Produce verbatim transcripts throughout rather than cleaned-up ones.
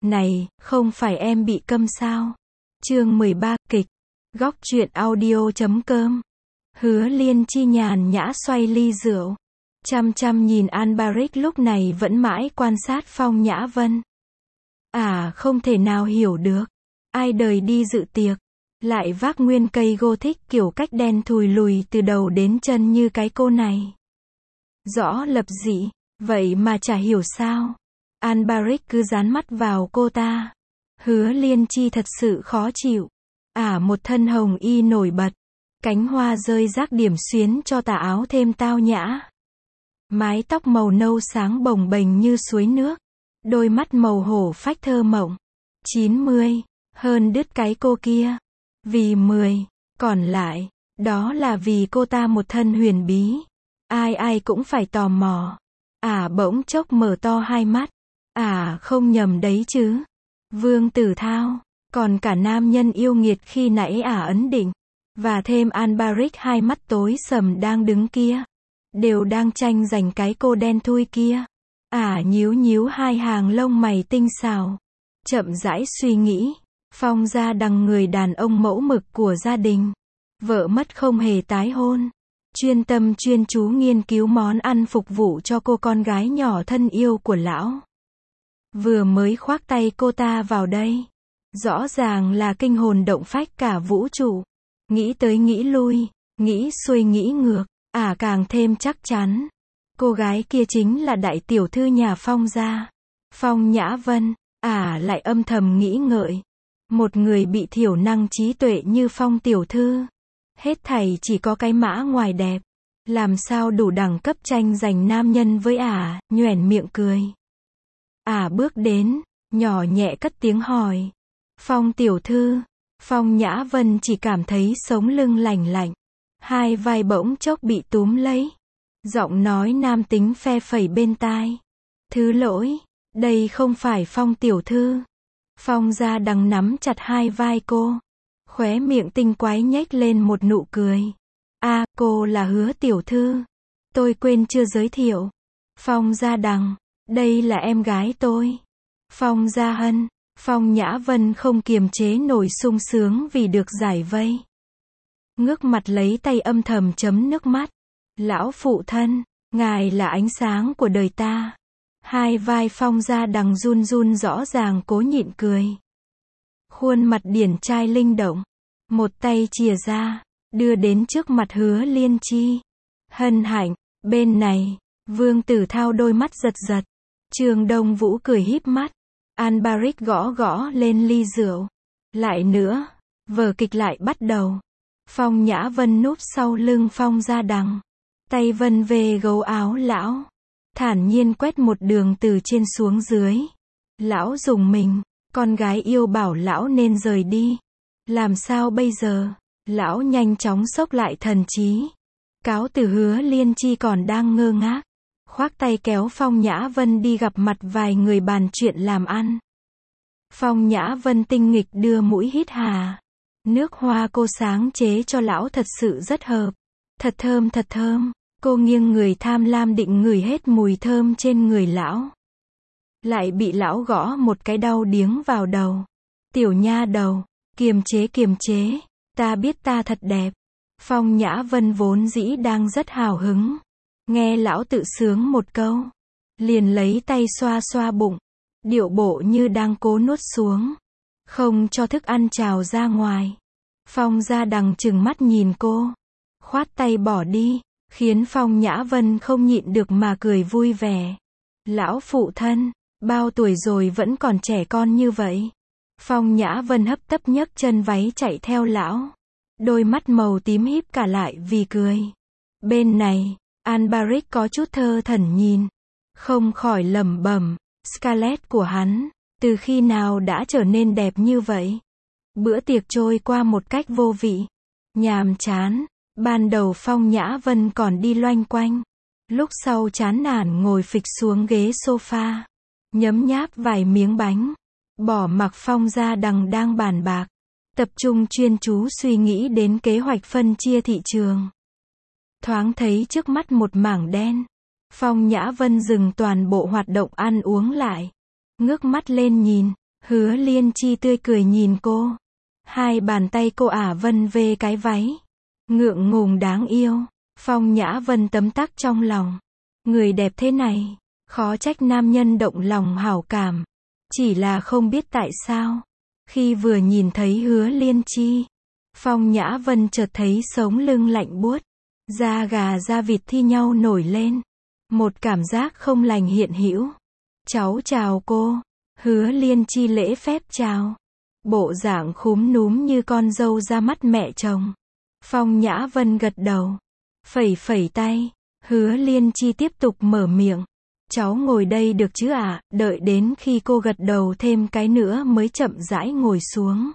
Này, không phải em bị câm sao? Chương mười ba, kịch. Góc truyện audio chấm com. Hứa Liên Chi nhàn nhã xoay ly rượu. Chăm chăm nhìn Alberic lúc này vẫn mãi quan sát Phong Nhã Vân. À, không thể nào hiểu được. Ai đời đi dự tiệc, lại vác nguyên cây Gothic kiểu cách đen thùi lùi từ đầu đến chân như cái cô này. Rõ lập dị, vậy mà chả hiểu sao. Alberic cứ dán mắt vào cô ta. Hứa Liên Chi thật sự khó chịu. À, một thân hồng y nổi bật. Cánh hoa rơi rác điểm xuyến cho tà áo thêm tao nhã. Mái tóc màu nâu sáng bồng bềnh như suối nước. Đôi mắt màu hổ phách thơ mộng. chín mươi, hơn đứt cái cô kia. Vì mười, còn lại, đó là vì cô ta một thân huyền bí. Ai ai cũng phải tò mò. À, bỗng chốc mở to hai mắt. À, không nhầm đấy chứ. Vương Tử Thao, còn cả nam nhân yêu nghiệt khi nãy ả ấn định. Và thêm Alberic hai mắt tối sầm đang đứng kia. Đều đang tranh giành cái cô đen thui kia. Ả nhíu nhíu hai hàng lông mày tinh xảo. Chậm rãi suy nghĩ. Phong Gia Đằng người đàn ông mẫu mực của gia đình. Vợ mất không hề tái hôn. Chuyên tâm chuyên chú nghiên cứu món ăn phục vụ cho cô con gái nhỏ thân yêu của lão. Vừa mới khoác tay cô ta vào đây. Rõ ràng là kinh hồn động phách cả vũ trụ. Nghĩ tới nghĩ lui, nghĩ xuôi nghĩ ngược, ả càng thêm chắc chắn. Cô gái kia chính là đại tiểu thư nhà Phong gia. Phong Nhã Vân, ả lại âm thầm nghĩ ngợi. Một người bị thiểu năng trí tuệ như Phong tiểu thư. Hết thảy chỉ có cái mã ngoài đẹp. Làm sao đủ đẳng cấp tranh giành nam nhân với ả, nhoẻn miệng cười. Ả bước đến, nhỏ nhẹ cất tiếng hỏi. Phong tiểu thư. Phong Nhã Vân chỉ cảm thấy sống lưng lành lạnh. Hai vai bỗng chốc bị túm lấy. Giọng nói nam tính phe phẩy bên tai. Thứ lỗi, đây không phải Phong tiểu thư. Phong Gia Đằng nắm chặt hai vai cô. Khóe miệng tinh quái nhếch lên một nụ cười. À, cô là Hứa tiểu thư. Tôi quên chưa giới thiệu. Phong Gia Đằng, đây là em gái tôi. Phong Gia Hân. Phong Nhã Vân không kiềm chế nổi sung sướng vì được giải vây. Ngước mặt lấy tay âm thầm chấm nước mắt. Lão phụ thân, ngài là ánh sáng của đời ta. Hai vai Phong Gia Đằng run run rõ ràng cố nhịn cười. Khuôn mặt điển trai linh động. Một tay chìa ra, đưa đến trước mặt Hứa Liên Chi. Hân hạnh, bên này, Vương Tử Thao đôi mắt giật giật. Trường Đông Vũ cười híp mắt. Alberic gõ gõ lên ly rượu. Lại nữa, vở kịch lại bắt đầu. Phong Nhã Vân núp sau lưng Phong Gia Đằng. Tay vân về gấu áo lão. Thản nhiên quét một đường từ trên xuống dưới. Lão dùng mình, con gái yêu bảo lão nên rời đi. Làm sao bây giờ? Lão nhanh chóng xốc lại thần trí. Cáo từ Hứa Liên Chi còn đang ngơ ngác. Khoác tay kéo Phong Nhã Vân đi gặp mặt vài người bàn chuyện làm ăn. Phong Nhã Vân tinh nghịch đưa mũi hít hà. Nước hoa cô sáng chế cho lão thật sự rất hợp. Thật thơm thật thơm. Cô nghiêng người tham lam định ngửi hết mùi thơm trên người lão. Lại bị lão gõ một cái đau điếng vào đầu. Tiểu nha đầu, kiềm chế kiềm chế. Ta biết ta thật đẹp. Phong Nhã Vân vốn dĩ đang rất hào hứng. Nghe lão tự sướng một câu. Liền lấy tay xoa xoa bụng. Điệu bộ như đang cố nuốt xuống. Không cho thức ăn trào ra ngoài. Phong Gia Đằng trừng mắt nhìn cô. Khoát tay bỏ đi. Khiến Phong Nhã Vân không nhịn được mà cười vui vẻ. Lão phụ thân, bao tuổi rồi vẫn còn trẻ con như vậy. Phong Nhã Vân hấp tấp nhấc chân váy chạy theo lão. Đôi mắt màu tím híp cả lại vì cười. Bên này, Alberic có chút thơ thẩn nhìn. Không khỏi lẩm bẩm, Scarlett của hắn, từ khi nào đã trở nên đẹp như vậy? Bữa tiệc trôi qua một cách vô vị, nhàm chán. Ban đầu Phong Nhã Vân còn đi loanh quanh. Lúc sau chán nản ngồi phịch xuống ghế sofa. Nhấm nháp vài miếng bánh. Bỏ mặc Phong Gia Đằng đang bàn bạc. Tập trung chuyên chú suy nghĩ đến kế hoạch phân chia thị trường. Thoáng thấy trước mắt một mảng đen. Phong Nhã Vân dừng toàn bộ hoạt động ăn uống lại. Ngước mắt lên nhìn. Hứa Liên Chi tươi cười nhìn cô. Hai bàn tay cô ả vân về cái váy. Ngượng ngùng đáng yêu. Phong Nhã Vân tấm tắc trong lòng. Người đẹp thế này, khó trách nam nhân động lòng hảo cảm. Chỉ là không biết tại sao. Khi vừa nhìn thấy Hứa Liên Chi, Phong Nhã Vân chợt thấy sống lưng lạnh buốt. Da gà da vịt thi nhau nổi lên. Một cảm giác không lành hiện hữu. Cháu chào cô. Hứa Liên Chi lễ phép chào. Bộ dạng khúm núm như con dâu ra mắt mẹ chồng. Phong Nhã Vân gật đầu. Phẩy phẩy tay. Hứa Liên Chi tiếp tục mở miệng. Cháu ngồi đây được chứ ạ, à? Đợi đến khi cô gật đầu thêm cái nữa mới chậm rãi ngồi xuống.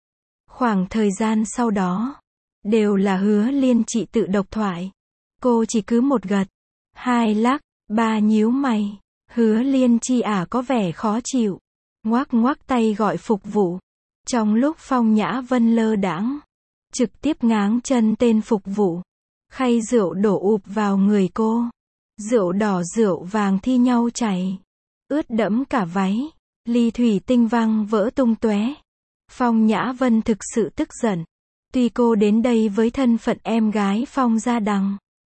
Khoảng thời gian sau đó, đều là Hứa Liên Chi tự độc thoại. Cô chỉ cứ một gật, hai lắc, ba nhíu mày. Hứa Liên Chi ả à có vẻ khó chịu. Ngoác ngoác tay gọi phục vụ. Trong lúc Phong Nhã Vân lơ đãng, trực tiếp ngáng chân tên phục vụ. Khay rượu đổ ụp vào người cô. Rượu đỏ rượu vàng thi nhau chảy. Ướt đẫm cả váy. Ly thủy tinh văng vỡ tung tóe. Phong Nhã Vân thực sự tức giận. Tuy cô đến đây với thân phận em gái Phong Gia Đằng,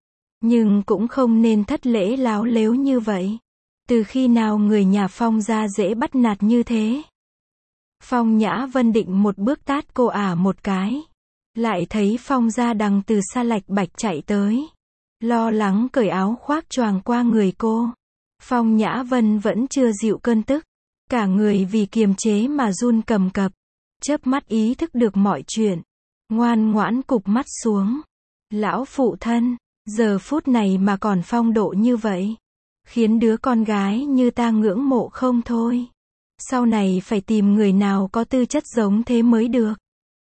nhưng cũng không nên thất lễ láo lếu như vậy. Từ khi nào người nhà Phong Gia dễ bắt nạt như thế? Phong Nhã Vân định một bước tát cô ả một cái. Lại thấy Phong Gia Đằng từ xa lạch bạch chạy tới. Lo lắng cởi áo khoác choàng qua người cô. Phong Nhã Vân vẫn chưa dịu cơn tức. Cả người vì kiềm chế mà run cầm cập. Chớp mắt ý thức được mọi chuyện. Ngoan ngoãn cụp mắt xuống. Lão phụ thân, giờ phút này mà còn phong độ như vậy. Khiến đứa con gái như ta ngưỡng mộ không thôi. Sau này phải tìm người nào có tư chất giống thế mới được.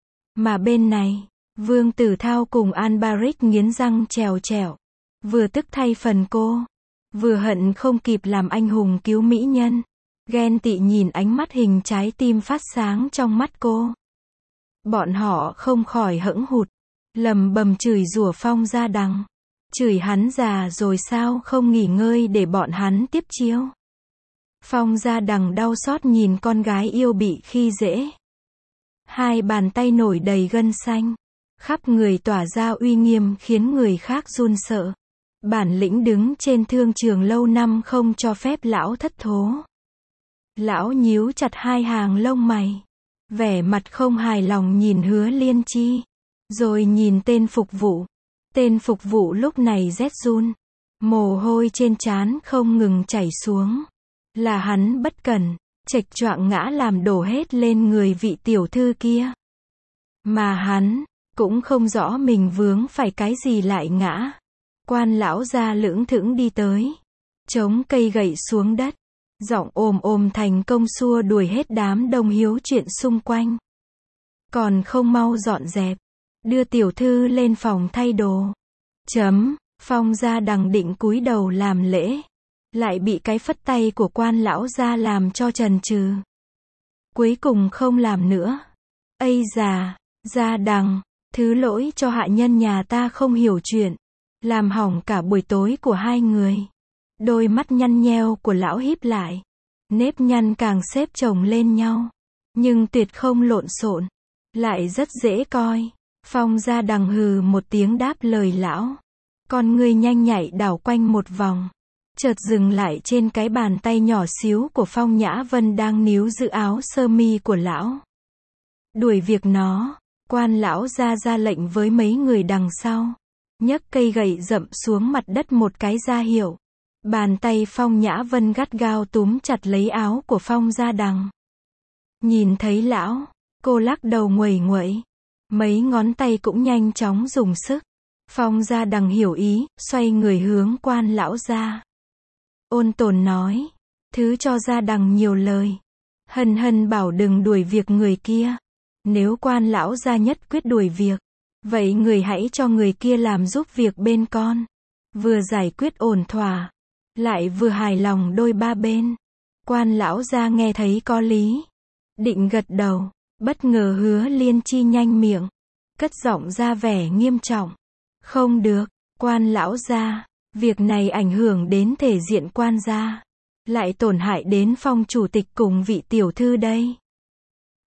Mà bên này, Vương Tử Thao cùng An Barik nghiến răng trèo trèo. Vừa tức thay phần cô, vừa hận không kịp làm anh hùng cứu mỹ nhân. Ghen tị nhìn ánh mắt hình trái tim phát sáng trong mắt cô. Bọn họ không khỏi hững hụt, lầm bầm chửi rủa Phong Gia Đằng. Chửi hắn già rồi sao không nghỉ ngơi để bọn hắn tiếp chiêu. Phong Gia Đằng đau xót nhìn con gái yêu bị khi dễ. Hai bàn tay nổi đầy gân xanh. Khắp người tỏa ra uy nghiêm khiến người khác run sợ. Bản lĩnh đứng trên thương trường lâu năm không cho phép lão thất thố. Lão nhíu chặt hai hàng lông mày. Vẻ mặt không hài lòng nhìn Hứa Liên Chi. Rồi nhìn tên phục vụ. Tên phục vụ lúc này rét run. Mồ hôi trên trán không ngừng chảy xuống. Là hắn bất cẩn, chệch choạng ngã làm đổ hết lên người vị tiểu thư kia. Mà hắn cũng không rõ mình vướng phải cái gì lại ngã. Quan lão gia lững thững đi tới, chống cây gậy xuống đất, giọng ồm ồm thành công xua đuổi hết đám đông hiếu chuyện xung quanh. Còn không mau dọn dẹp, đưa tiểu thư lên phòng thay đồ. Chấm, Phong Gia Đằng định cúi đầu làm lễ, lại bị cái phất tay của quan lão gia làm cho chần chừ. Cuối cùng không làm nữa. Ây già, Gia Đằng, thứ lỗi cho hạ nhân nhà ta không hiểu chuyện, làm hỏng cả buổi tối của hai người. Đôi mắt nhăn nheo của lão híp lại, nếp nhăn càng xếp chồng lên nhau, nhưng tuyệt không lộn xộn, lại rất dễ coi. Phong Gia Đằng hừ một tiếng đáp lời lão, con ngươi nhanh nhạy đảo quanh một vòng, chợt dừng lại trên cái bàn tay nhỏ xíu của Phong Nhã Vân đang níu giữ áo sơ mi của lão. Đuổi việc nó. Quan lão ra ra lệnh với mấy người đằng sau, nhấc cây gậy dậm xuống mặt đất một cái ra hiệu. Bàn tay Phong Nhã Vân gắt gao túm chặt lấy áo của Phong Gia Đằng. Nhìn thấy lão, cô lắc đầu nguẩy nguẩy, mấy ngón tay cũng nhanh chóng dùng sức. Phong Gia Đằng hiểu ý, xoay người hướng quan lão ra. Ôn tồn nói, thứ cho Gia Đằng nhiều lời. Hân hân bảo đừng đuổi việc người kia. Nếu quan lão gia nhất quyết đuổi việc, vậy người hãy cho người kia làm giúp việc bên con. Vừa giải quyết ổn thỏa, lại vừa hài lòng đôi ba bên. Quan lão gia nghe thấy có lý, định gật đầu, bất ngờ Hứa Liên Chi nhanh miệng, cất giọng ra vẻ nghiêm trọng. Không được, quan lão gia, việc này ảnh hưởng đến thể diện quan gia, lại tổn hại đến Phong chủ tịch cùng vị tiểu thư đây.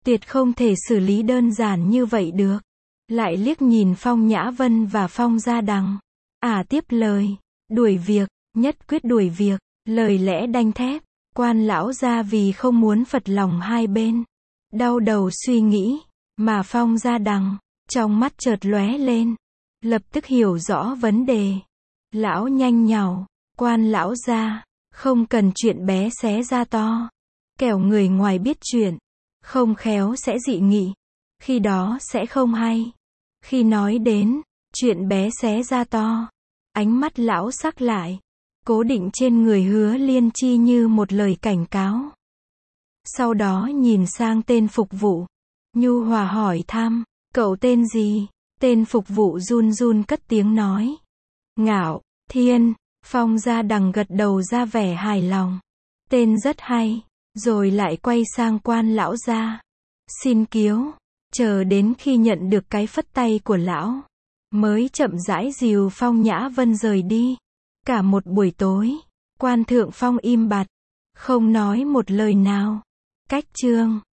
Tuyệt không thể xử lý đơn giản như vậy được. Lại liếc nhìn Phong Nhã Vân và Phong Gia Đằng. Ả tiếp lời. Đuổi việc, nhất quyết đuổi việc. Lời lẽ đanh thép. Quan lão gia vì không muốn phật lòng hai bên. Đau đầu suy nghĩ. Mà Phong Gia Đằng, trong mắt chợt lóe lên. Lập tức hiểu rõ vấn đề. Lão nhanh nhảu. Quan lão gia, không cần chuyện bé xé ra to. Kẻo người ngoài biết chuyện. Không khéo sẽ dị nghị. Khi đó sẽ không hay. Khi nói đến chuyện bé xé ra to, ánh mắt lão sắc lại, cố định trên người Hứa Liên Chi như một lời cảnh cáo. Sau đó nhìn sang tên phục vụ, nhu hòa hỏi thăm, cậu tên gì? Tên phục vụ run run cất tiếng nói, Ngạo Thiên. Phong Gia Đằng gật đầu ra vẻ hài lòng. Tên rất hay. Rồi lại quay sang quan lão gia. Xin kiếu. Chờ đến khi nhận được cái phất tay của lão, mới chậm rãi dìu Phong Nhã Vân rời đi. Cả một buổi tối, quan thượng Phong im bặt, không nói một lời nào. Cách chương